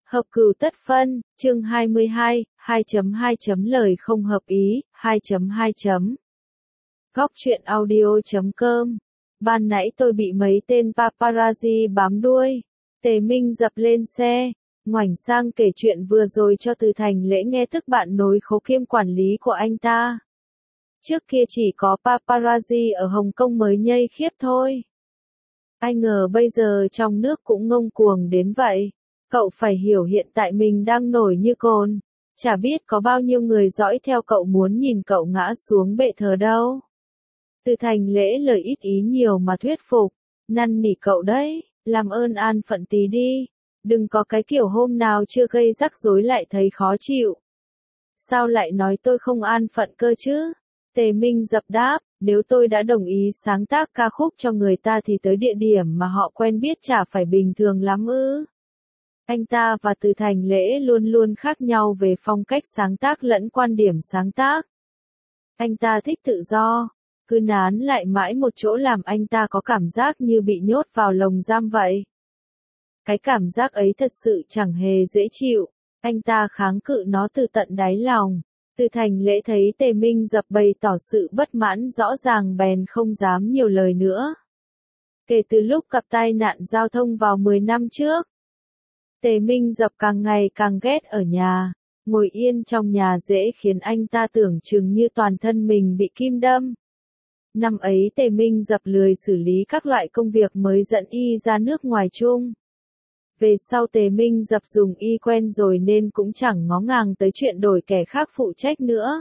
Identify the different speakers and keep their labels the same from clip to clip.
Speaker 1: Hợp cừu tất phân, chương 22, 2.2. Lời không hợp ý, 2.2. Góc truyện audio.com. Ban nãy tôi bị mấy tên paparazzi bám đuôi. Tề Minh dập lên xe, ngoảnh sang kể chuyện vừa rồi cho Từ Thành Lễ nghe, tức bạn nối khố kiêm quản lý của anh ta. Trước kia chỉ có paparazzi ở Hồng Kông mới nhây khiếp thôi. Ai ngờ bây giờ trong nước cũng ngông cuồng đến vậy. Cậu phải hiểu hiện tại mình đang nổi như cồn. Chả biết có bao nhiêu người dõi theo cậu muốn nhìn cậu ngã xuống bệ thờ đâu. Từ Thành Lễ lời ít ý nhiều mà thuyết phục. Năn nỉ cậu đấy, làm ơn an phận tí đi. Đừng có cái kiểu hôm nào chưa gây rắc rối lại thấy khó chịu. Sao lại nói tôi không an phận cơ chứ? Tề Minh dập đáp, nếu tôi đã đồng ý sáng tác ca khúc cho người ta thì tới địa điểm mà họ quen biết chả phải bình thường lắm ư? Anh ta và Từ Thành Lễ luôn luôn khác nhau về phong cách sáng tác lẫn quan điểm sáng tác. Anh ta thích tự do, cứ nán lại mãi một chỗ làm anh ta có cảm giác như bị nhốt vào lồng giam vậy. Cái cảm giác ấy thật sự chẳng hề dễ chịu, anh ta kháng cự nó từ tận đáy lòng. Từ Thành Lễ thấy Tề Minh dập bày tỏ sự bất mãn rõ ràng bèn không dám nhiều lời nữa. Kể từ lúc gặp tai nạn giao thông vào 10 năm trước, Tề Minh dập càng ngày càng ghét ở nhà. Ngồi yên trong nhà dễ khiến anh ta tưởng chừng như toàn thân mình bị kim đâm. Năm ấy Tề Minh dập lười xử lý các loại công việc mới dẫn y ra nước ngoài chung. Về sau Tề Minh dập dùng y quen rồi nên cũng chẳng ngó ngàng tới chuyện đổi kẻ khác phụ trách nữa.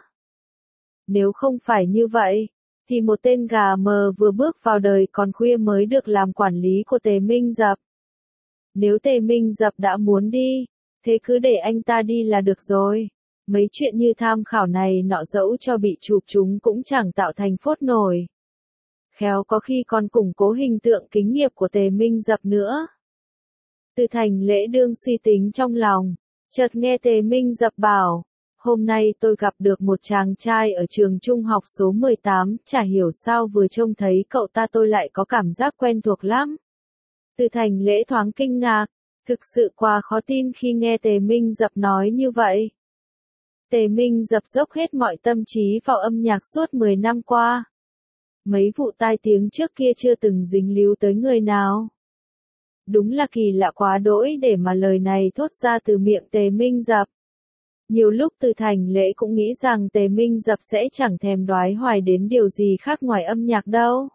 Speaker 1: Nếu không phải như vậy, thì một tên gà mờ vừa bước vào đời còn khuya mới được làm quản lý của Tề Minh dập. Nếu Tề Minh dập đã muốn đi, thế cứ để anh ta đi là được rồi. Mấy chuyện như tham khảo này nọ dẫu cho bị chụp chúng cũng chẳng tạo thành phốt nổi. Khéo có khi còn củng cố hình tượng kính nghiệp của Tề Minh dập nữa. Từ Thành Lễ đương suy tính trong lòng, chợt nghe Tề Minh dập bảo, hôm nay tôi gặp được một chàng trai ở trường trung học số 18, chả hiểu sao vừa trông thấy cậu ta tôi lại có cảm giác quen thuộc lắm. Từ Thành Lễ thoáng kinh ngạc, thực sự quá khó tin khi nghe Tề Minh dập nói như vậy. Tề Minh dập dốc hết mọi tâm trí vào âm nhạc suốt 10 năm qua. Mấy vụ tai tiếng trước kia chưa từng dính líu tới người nào. Đúng là kỳ lạ quá đỗi để mà lời này thốt ra từ miệng Tề Minh dập. Nhiều lúc Từ Thành Lễ cũng nghĩ rằng Tề Minh dập sẽ chẳng thèm đoái hoài đến điều gì khác ngoài âm nhạc đâu.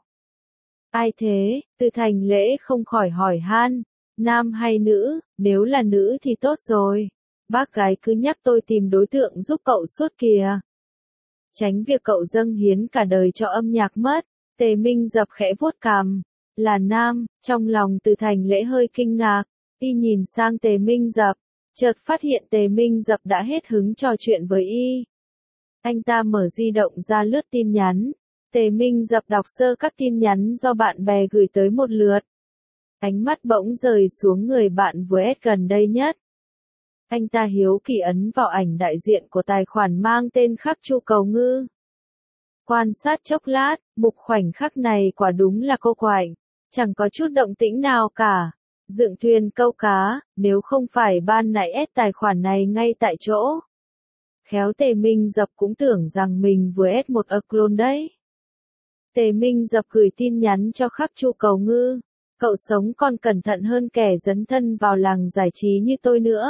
Speaker 1: Ai thế? Từ Thành Lễ không khỏi hỏi han, nam hay nữ? Nếu là nữ thì tốt rồi. Bác gái cứ nhắc tôi tìm đối tượng giúp cậu suốt kìa. Tránh việc cậu dâng hiến cả đời cho âm nhạc mất. Tề Minh dập khẽ vuốt cằm. Là nam, trong lòng Từ Thành Lễ hơi kinh ngạc, y nhìn sang Tề Minh dập, chợt phát hiện Tề Minh dập đã hết hứng trò chuyện với y. Anh ta mở di động ra lướt tin nhắn. Tề Minh dập đọc sơ các tin nhắn do bạn bè gửi tới một lượt. Ánh mắt bỗng rời xuống người bạn vừa ép gần đây nhất. Anh ta hiếu kỳ ấn vào ảnh đại diện của tài khoản mang tên Khắc Chu Cầu Ngư. Quan sát chốc lát, mục khoảnh khắc này quả đúng là cô quạnh, chẳng có chút động tĩnh nào cả. Dựng thuyền câu cá, nếu không phải ban nãy ép tài khoản này ngay tại chỗ. Khéo Tề Minh dập cũng tưởng rằng mình vừa ép một clone đấy. Tề Minh dập gửi tin nhắn cho Khắc Chu Cầu Ngư. Cậu sống còn cẩn thận hơn kẻ dấn thân vào làng giải trí như tôi nữa.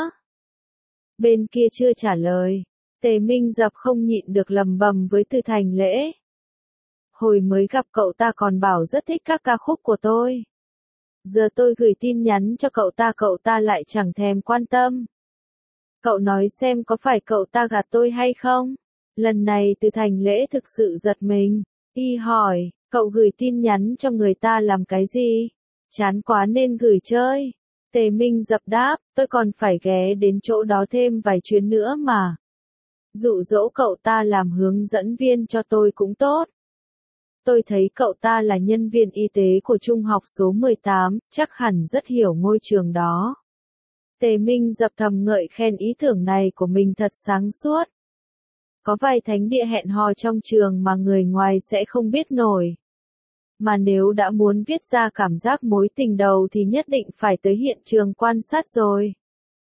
Speaker 1: Bên kia chưa trả lời. Tề Minh dập không nhịn được lầm bầm với Từ Thành Lễ. Hồi mới gặp cậu ta còn bảo rất thích các ca khúc của tôi. Giờ tôi gửi tin nhắn cho cậu ta lại chẳng thèm quan tâm. Cậu nói xem có phải cậu ta gạt tôi hay không? Lần này Từ Thành Lễ thực sự giật mình. Y hỏi, cậu gửi tin nhắn cho người ta làm cái gì? Chán quá nên gửi chơi. Tề Minh dập đáp, tôi còn phải ghé đến chỗ đó thêm vài chuyến nữa mà. Dụ dỗ cậu ta làm hướng dẫn viên cho tôi cũng tốt. Tôi thấy cậu ta là nhân viên y tế của trung học số 18, chắc hẳn rất hiểu ngôi trường đó. Tề Minh dập thầm ngợi khen ý tưởng này của mình thật sáng suốt. Có vài thánh địa hẹn hò trong trường mà người ngoài sẽ không biết nổi. Mà nếu đã muốn viết ra cảm giác mối tình đầu thì nhất định phải tới hiện trường quan sát rồi.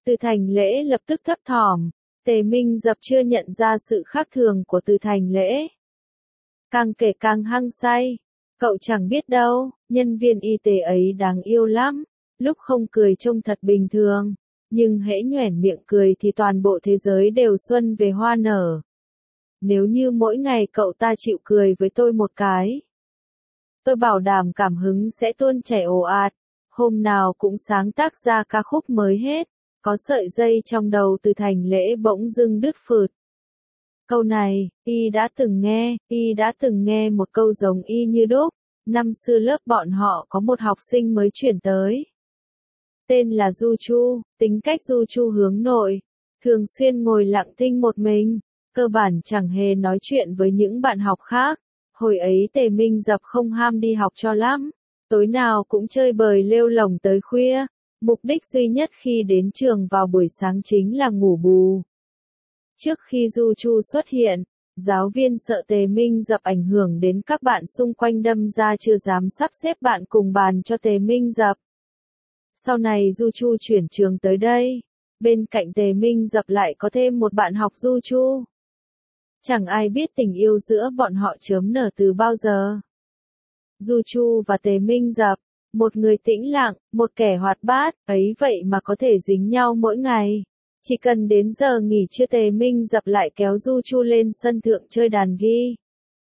Speaker 1: Từ Thành Lễ lập tức thấp thỏm, Tề Minh Dập chưa nhận ra sự khác thường của Từ Thành Lễ. Càng kể càng hăng say, cậu chẳng biết đâu, nhân viên y tế ấy đáng yêu lắm, lúc không cười trông thật bình thường, nhưng hễ nhoẻn miệng cười thì toàn bộ thế giới đều xuân về hoa nở. Nếu như mỗi ngày cậu ta chịu cười với tôi một cái, tôi bảo đảm cảm hứng sẽ tuôn chảy ồ ạt, hôm nào cũng sáng tác ra ca khúc mới hết. Có sợi dây trong đầu Từ Thành Lễ bỗng dưng đứt phượt. Câu này, y đã từng nghe một câu giống y như đúc. Năm xưa lớp bọn họ có một học sinh mới chuyển tới. Tên là Du Chu, tính cách Du Chu hướng nội, thường xuyên ngồi lặng thinh một mình, cơ bản chẳng hề nói chuyện với những bạn học khác. Hồi ấy Tề Minh Dập không ham đi học cho lắm, tối nào cũng chơi bời lêu lổng tới khuya. Mục đích duy nhất khi đến trường vào buổi sáng chính là ngủ bù. Trước khi Du Chu xuất hiện, giáo viên sợ Tề Minh Dập ảnh hưởng đến các bạn xung quanh đâm ra chưa dám sắp xếp bạn cùng bàn cho Tề Minh Dập. Sau này Du Chu chuyển trường tới đây, bên cạnh Tề Minh Dập lại có thêm một bạn học Du Chu. Chẳng ai biết tình yêu giữa bọn họ chớm nở từ bao giờ. Du Chu và Tề Minh Dập, một người tĩnh lặng, một kẻ hoạt bát, ấy vậy mà có thể dính nhau mỗi ngày. Chỉ cần đến giờ nghỉ trưa Tề Minh Dập lại kéo Du Chu lên sân thượng chơi đàn ghi.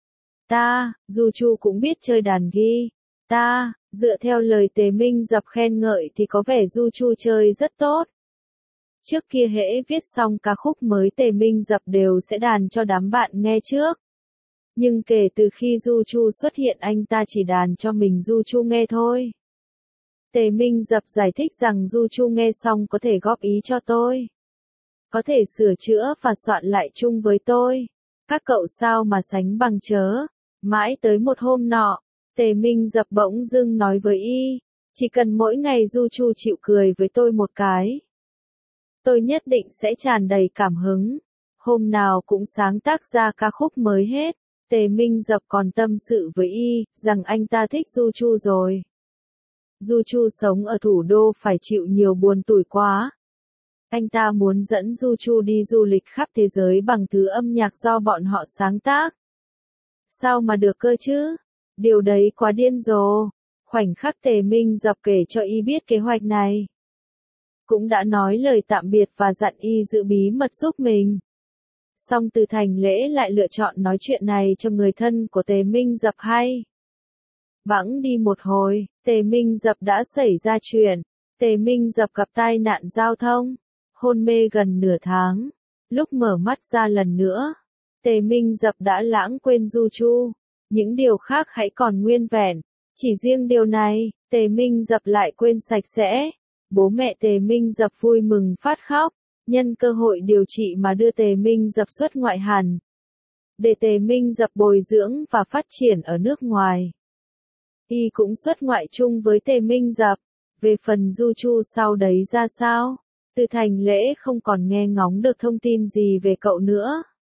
Speaker 1: Du Chu cũng biết chơi đàn ghi. Dựa theo lời Tề Minh Dập khen ngợi thì có vẻ Du Chu chơi rất tốt. Trước kia hễ viết xong ca khúc mới Tề Minh Dập đều sẽ đàn cho đám bạn nghe trước. Nhưng kể từ khi Du Chu xuất hiện anh ta chỉ đàn cho mình Du Chu nghe thôi. Tề Minh Dập giải thích rằng Du Chu nghe xong có thể góp ý cho tôi. Có thể sửa chữa và soạn lại chung với tôi. Các cậu sao mà sánh bằng chớ. Mãi tới một hôm nọ, Tề Minh Dập bỗng dưng nói với y, chỉ cần mỗi ngày Du Chu chịu cười với tôi một cái, tôi nhất định sẽ tràn đầy cảm hứng. Hôm nào cũng sáng tác ra ca khúc mới hết. Tề Minh Dập còn tâm sự với y, rằng anh ta thích Du Chu rồi. Du Chu sống ở thủ đô phải chịu nhiều buồn tủi quá. Anh ta muốn dẫn Du Chu đi du lịch khắp thế giới bằng thứ âm nhạc do bọn họ sáng tác. Sao mà được cơ chứ? Điều đấy quá điên rồ. Khoảnh khắc Tề Minh Dập kể cho y biết kế hoạch này, cũng đã nói lời tạm biệt và dặn y giữ bí mật giúp mình. Song Từ Thành Lễ lại lựa chọn nói chuyện này cho người thân của Tề Minh Dập hay. Bẵng đi một hồi, Tề Minh Dập đã xảy ra chuyện. Tề Minh Dập gặp tai nạn giao thông, hôn mê gần nửa tháng. Lúc mở mắt ra lần nữa, Tề Minh Dập đã lãng quên Du Chu. Những điều khác hãy còn nguyên vẹn. Chỉ riêng điều này, Tề Minh Dập lại quên sạch sẽ. Bố mẹ Tề Minh Dập vui mừng phát khóc, nhân cơ hội điều trị mà đưa Tề Minh Dập xuất ngoại hẳn. Để Tề Minh Dập bồi dưỡng và phát triển ở nước ngoài. Y cũng xuất ngoại chung với Tề Minh Dập. Về phần Du Chu sau đấy ra sao? Từ Thành Lễ không còn nghe ngóng được thông tin gì về cậu nữa.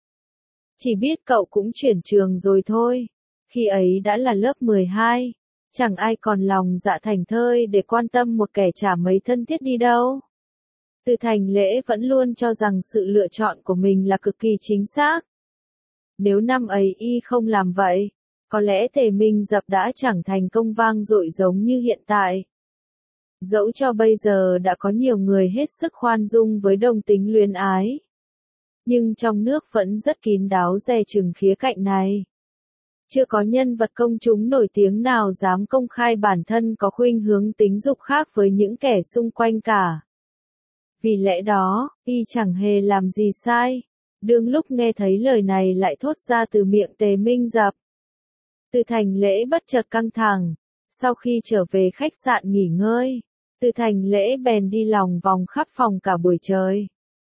Speaker 1: Chỉ biết cậu cũng chuyển trường rồi thôi. Khi ấy đã là lớp 12. Chẳng ai còn lòng dạ thành thơi để quan tâm một kẻ chả mấy thân thiết đi đâu. Từ Thành Lễ vẫn luôn cho rằng sự lựa chọn của mình là cực kỳ chính xác. Nếu năm ấy y không làm vậy, có lẽ Tề Minh Dập đã chẳng thành công vang dội giống như hiện tại. Dẫu cho bây giờ đã có nhiều người hết sức khoan dung với đồng tính luyến ái, nhưng trong nước vẫn rất kín đáo dè chừng khía cạnh này. Chưa có nhân vật công chúng nổi tiếng nào dám công khai bản thân có khuynh hướng tính dục khác với những kẻ xung quanh cả. Vì lẽ đó, y chẳng hề làm gì sai. Đương lúc nghe thấy lời này lại thốt ra từ miệng Tề Minh Dập. Từ Thành Lễ bất chợt căng thẳng. Sau khi trở về khách sạn nghỉ ngơi, Từ Thành Lễ bèn đi lòng vòng khắp phòng cả buổi trời.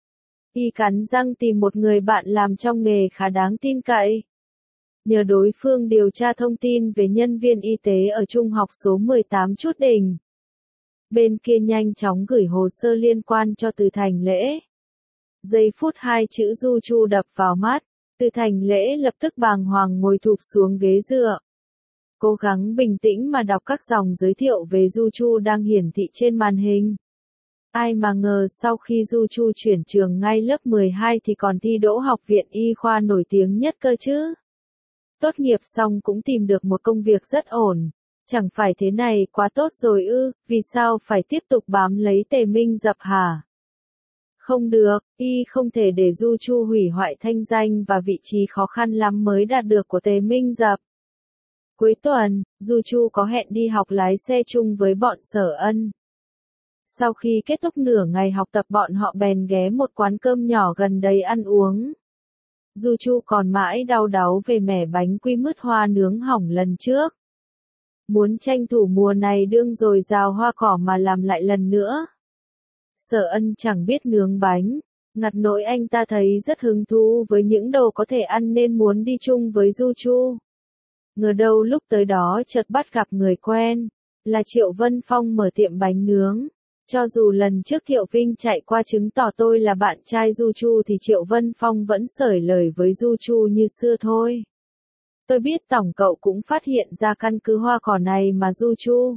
Speaker 1: Y cắn răng tìm một người bạn làm trong nghề khá đáng tin cậy. Nhờ đối phương điều tra thông tin về nhân viên y tế ở trung học số 18 Chút Đỉnh. Bên kia nhanh chóng gửi hồ sơ liên quan cho Từ Thành Lễ. Giây phút hai chữ Du Chu đập vào mắt, Từ Thành Lễ lập tức bàng hoàng ngồi thụp xuống ghế dựa. Cố gắng bình tĩnh mà đọc các dòng giới thiệu về Du Chu đang hiển thị trên màn hình. Ai mà ngờ sau khi Du Chu chuyển trường ngay lớp 12 thì còn thi đỗ học viện y khoa nổi tiếng nhất cơ chứ. Tốt nghiệp xong cũng tìm được một công việc rất ổn. Chẳng phải thế này quá tốt rồi ư, vì sao phải tiếp tục bám lấy Tề Minh Dập hả? Không được, y không thể để Du Chu hủy hoại thanh danh và vị trí khó khăn lắm mới đạt được của Tề Minh Dập. Cuối tuần, Du Chu có hẹn đi học lái xe chung với bọn Sở Ân. Sau khi kết thúc nửa ngày học tập bọn họ bèn ghé một quán cơm nhỏ gần đây ăn uống. Du Chu còn mãi đau đáu về mẻ bánh quy mứt hoa nướng hỏng lần trước. Muốn tranh thủ mùa này đương dồi dào hoa cỏ mà làm lại lần nữa. Sở Ân chẳng biết nướng bánh, ngặt nỗi anh ta thấy rất hứng thú với những đồ có thể ăn nên muốn đi chung với Du Chu. Ngờ đâu lúc tới đó chợt bắt gặp người quen, là Triệu Vân Phong mở tiệm bánh nướng. Cho dù lần trước Thiệu Vinh chạy qua chứng tỏ tôi là bạn trai Du Chu thì Triệu Vân Phong vẫn xởi lời với Du Chu như xưa thôi. Tôi biết tổng cậu cũng phát hiện ra căn cứ hoa cỏ này mà Du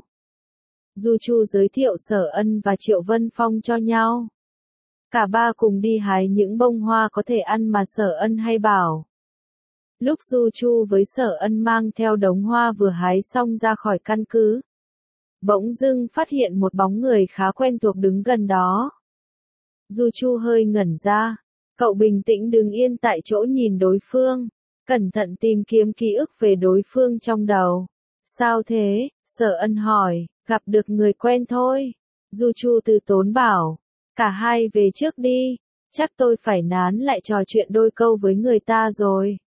Speaker 1: Chu giới thiệu Sở Ân và Triệu Vân Phong cho nhau. Cả ba cùng đi hái những bông hoa có thể ăn mà Sở Ân hay bảo. Lúc Du Chu với Sở Ân mang theo đống hoa vừa hái xong ra khỏi căn cứ, bỗng dưng phát hiện một bóng người khá quen thuộc đứng gần đó. Du Chu hơi ngẩn ra, cậu bình tĩnh đứng yên tại chỗ nhìn đối phương, cẩn thận tìm kiếm ký ức về đối phương trong đầu. Sao thế? Sở Ân hỏi, gặp được người quen thôi. Du Chu từ tốn bảo, cả hai về trước đi, chắc tôi phải nán lại trò chuyện đôi câu với người ta rồi.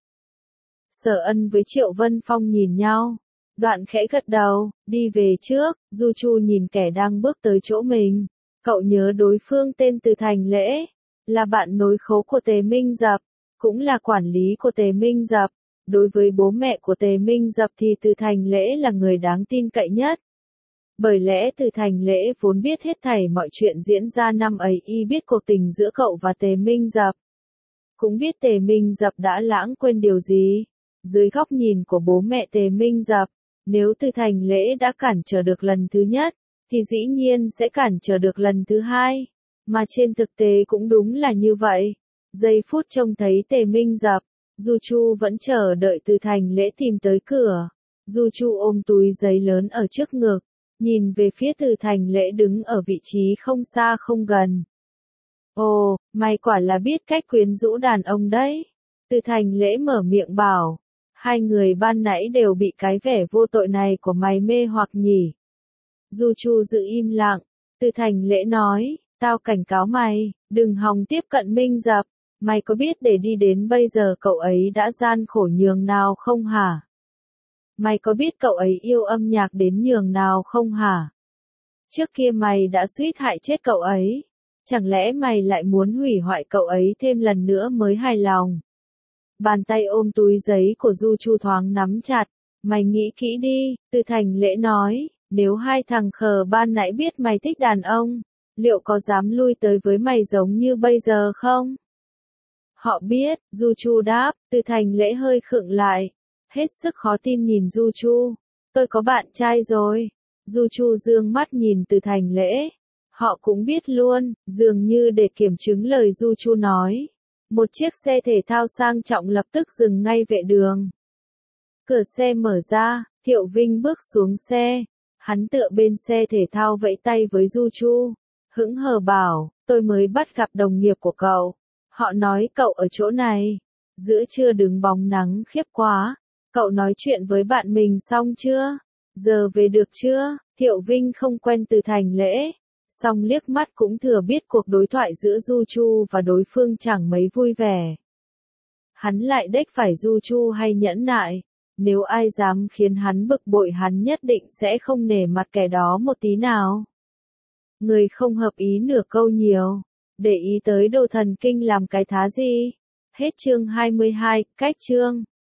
Speaker 1: Sở Ân với Triệu Vân Phong nhìn nhau, đoạn khẽ gật đầu, đi về trước. Du Chu nhìn kẻ đang bước tới chỗ mình, cậu nhớ đối phương tên Từ Thành Lễ, là bạn nối khố của Tề Minh Dập, cũng là quản lý của Tề Minh Dập. Đối với bố mẹ của Tề Minh Dập thì Từ Thành Lễ là người đáng tin cậy nhất. Bởi lẽ Từ Thành Lễ vốn biết hết thảy mọi chuyện diễn ra năm ấy, y biết cuộc tình giữa cậu và Tề Minh Dập. Cũng biết Tề Minh Dập đã lãng quên điều gì. Dưới góc nhìn của bố mẹ Tề Minh Dập, nếu Từ Thành Lễ đã cản trở được lần thứ nhất, thì dĩ nhiên sẽ cản trở được lần thứ hai. Mà trên thực tế cũng đúng là như vậy. Giây phút trông thấy Tề Minh Dập, Du Chu vẫn chờ đợi Từ Thành Lễ tìm tới cửa. Du Chu ôm túi giấy lớn ở trước ngực, nhìn về phía Từ Thành Lễ đứng ở vị trí không xa không gần. Ồ, mày quả là biết cách quyến rũ đàn ông đấy. Từ Thành Lễ mở miệng bảo, hai người ban nãy đều bị cái vẻ vô tội này của mày mê hoặc nhỉ. Du Chu giữ im lặng, Từ Thành Lễ nói, tao cảnh cáo mày, đừng hòng tiếp cận Minh Dập. Mày có biết để đi đến bây giờ cậu ấy đã gian khổ nhường nào không hả? Mày có biết cậu ấy yêu âm nhạc đến nhường nào không hả? Trước kia mày đã suýt hại chết cậu ấy. Chẳng lẽ mày lại muốn hủy hoại cậu ấy thêm lần nữa mới hài lòng? Bàn tay ôm túi giấy của Du Chu thoáng nắm chặt. Mày nghĩ kỹ đi, Từ Thành Lễ nói, nếu hai thằng khờ ban nãy biết mày thích đàn ông, liệu có dám lui tới với mày giống như bây giờ không? Họ biết, Du Chu đáp. Từ Thành Lễ hơi khựng lại, hết sức khó tin nhìn Du Chu. Tôi có bạn trai rồi. Du Chu dương mắt nhìn Từ Thành Lễ. Họ cũng biết luôn, dường như để kiểm chứng lời Du Chu nói. Một chiếc xe thể thao sang trọng lập tức dừng ngay vệ đường. Cửa xe mở ra, Thiệu Vinh bước xuống xe. Hắn tựa bên xe thể thao vẫy tay với Du Chu. Hững hờ bảo, tôi mới bắt gặp đồng nghiệp của cậu. Họ nói cậu ở chỗ này. Giữa trưa đứng bóng nắng khiếp quá. Cậu nói chuyện với bạn mình xong chưa? Giờ về được chưa? Thiệu Vinh không quen Từ Thành Lễ. Song liếc mắt cũng thừa biết cuộc đối thoại giữa Du Chu và đối phương chẳng mấy vui vẻ. Hắn lại đếch phải Du Chu hay nhẫn nại. Nếu ai dám khiến hắn bực bội hắn nhất định sẽ không nể mặt kẻ đó một tí nào. Người không hợp ý nửa câu nhiều. Để ý tới đồ thần kinh làm cái thá gì? Hết chương 22, cách chương.